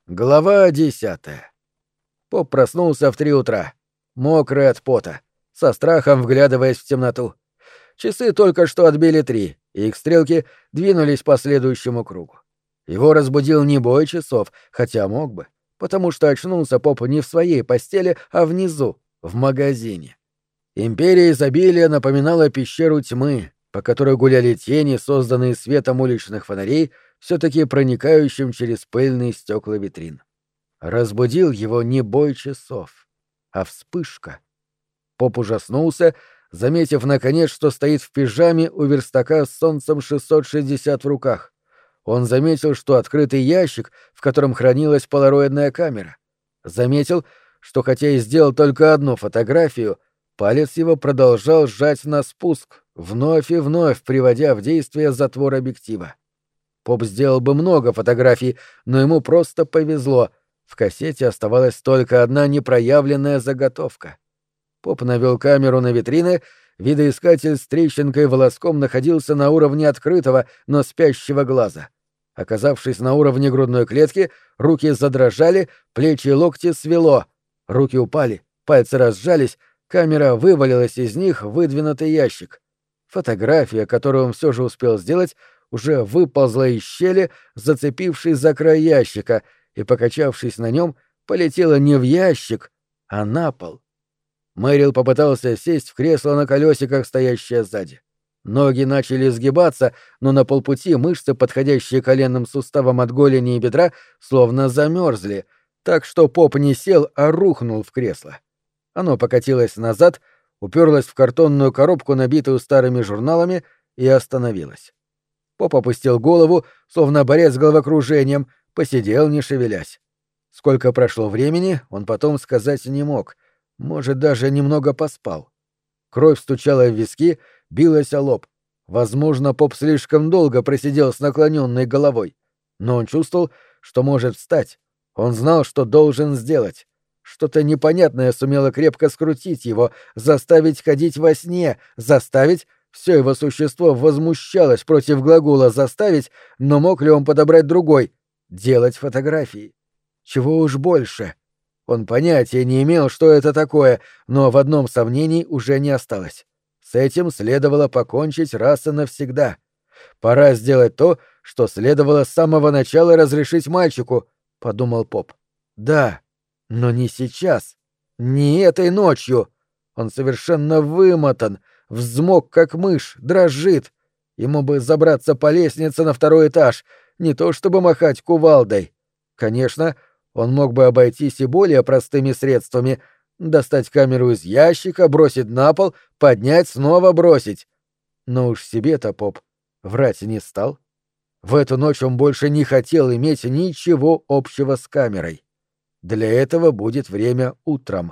Глава 10. Поп проснулся в 3 утра, мокрый от пота, со страхом вглядываясь в темноту. Часы только что отбили 3, и их стрелки двинулись по следующему кругу. Его разбудил не бой часов, хотя мог бы, потому что очнулся Поп не в своей постели, а внизу, в магазине. Империя изобилия напоминала пещеру тьмы, по которой гуляли тени, созданные светом уличных фонарей, все-таки проникающим через пыльные стекла витрин. Разбудил его не бой часов, а вспышка. Поп ужаснулся, заметив, наконец, что стоит в пижаме у верстака с солнцем 660 в руках. Он заметил, что открытый ящик, в котором хранилась полароидная камера. Заметил, что хотя и сделал только одну фотографию, палец его продолжал сжать на спуск, вновь и вновь приводя в действие затвор объектива. Поп сделал бы много фотографий, но ему просто повезло. В кассете оставалась только одна непроявленная заготовка. Поп навел камеру на витрины, видоискатель с трещинкой и волоском находился на уровне открытого, но спящего глаза. Оказавшись на уровне грудной клетки, руки задрожали, плечи и локти свело. Руки упали, пальцы разжались, камера вывалилась из них в выдвинутый ящик. Фотография, которую он все же успел сделать, уже выползла из щели, зацепившись за край ящика, и, покачавшись на нем, полетела не в ящик, а на пол. Мэрил попытался сесть в кресло на колесиках, стоящее сзади. Ноги начали сгибаться, но на полпути мышцы, подходящие коленным суставам от голени и бедра, словно замерзли, так что Поп не сел, а рухнул в кресло. Оно покатилось назад, уперлось в картонную коробку, набитую старыми журналами, и остановилось. Поп опустил голову, словно борец с головокружением, посидел, не шевелясь. Сколько прошло времени, он потом сказать не мог. Может, даже немного поспал. Кровь стучала в виски, билась о лоб. Возможно, Поп слишком долго просидел с наклоненной головой. Но он чувствовал, что может встать. Он знал, что должен сделать. Что-то непонятное сумело крепко скрутить его, заставить ходить во сне, заставить... Все его существо возмущалось против глагола «заставить», но мог ли он подобрать другой — «делать фотографии»? Чего уж больше. Он понятия не имел, что это такое, но в одном сомнении уже не осталось. С этим следовало покончить раз и навсегда. Пора сделать то, что следовало с самого начала разрешить мальчику, — подумал Поп. Да, но не сейчас. Не этой ночью. Он совершенно вымотан, взмок как мышь, дрожит. Ему бы забраться по лестнице на 2-й этаж, не то чтобы махать кувалдой. Конечно, он мог бы обойтись и более простыми средствами: достать камеру из ящика, бросить на пол, поднять, снова бросить. Но уж себе-то Поп врать не стал. В эту ночь он больше не хотел иметь ничего общего с камерой. Для этого будет время утром.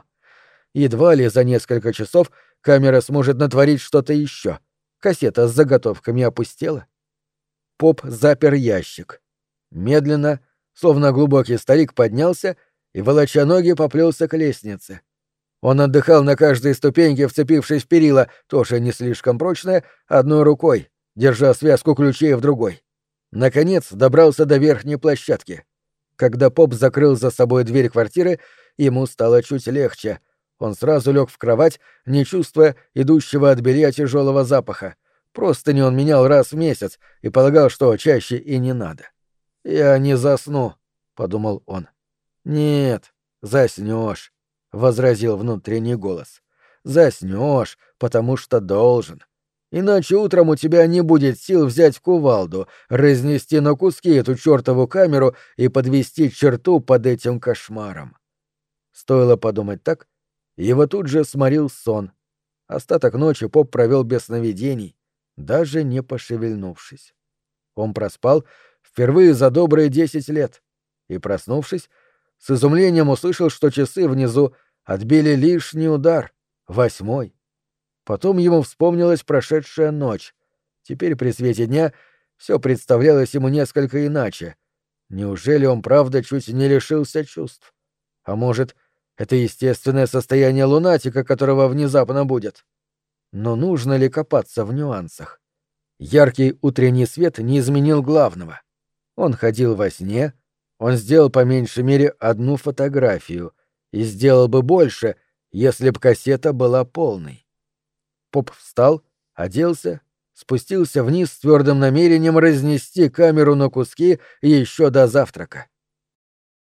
Едва ли за несколько часов камера сможет натворить что-то еще. Кассета с заготовками опустела. Поп запер ящик. Медленно, словно глубокий старик, поднялся и, волоча ноги, поплелся к лестнице. Он отдыхал на каждой ступеньке, вцепившись в перила, тоже не слишком прочное, одной рукой, держа связку ключей в другой. Наконец добрался до верхней площадки. Когда Поп закрыл за собой дверь квартиры, ему стало чуть легче. Он сразу лег в кровать, не чувствуя идущего от белья тяжелого запаха. Простыни он менял раз в месяц и полагал, что чаще и не надо. «Я не засну», — подумал он. «Нет, заснешь», — возразил внутренний голос. «Заснешь, потому что должен. Иначе утром у тебя не будет сил взять кувалду, разнести на куски эту чертову камеру и подвести черту под этим кошмаром». Стоило подумать так, его тут же сморил сон. Остаток ночи Поп провел без сновидений, даже не пошевельнувшись. Он проспал впервые за добрые 10 лет и, проснувшись, с изумлением услышал, что часы внизу отбили лишний удар, 8-й. Потом ему вспомнилась прошедшая ночь. Теперь при свете дня все представлялось ему несколько иначе. Неужели он правда чуть не лишился чувств? А может, это естественное состояние лунатика, которого внезапно будет? Но нужно ли копаться в нюансах? Яркий утренний свет не изменил главного. Он ходил во сне, Он сделал по меньшей мере одну фотографию и сделал бы больше, если б кассета была полной. Поп встал, оделся, спустился вниз с твердым намерением разнести камеру на куски еще до завтрака.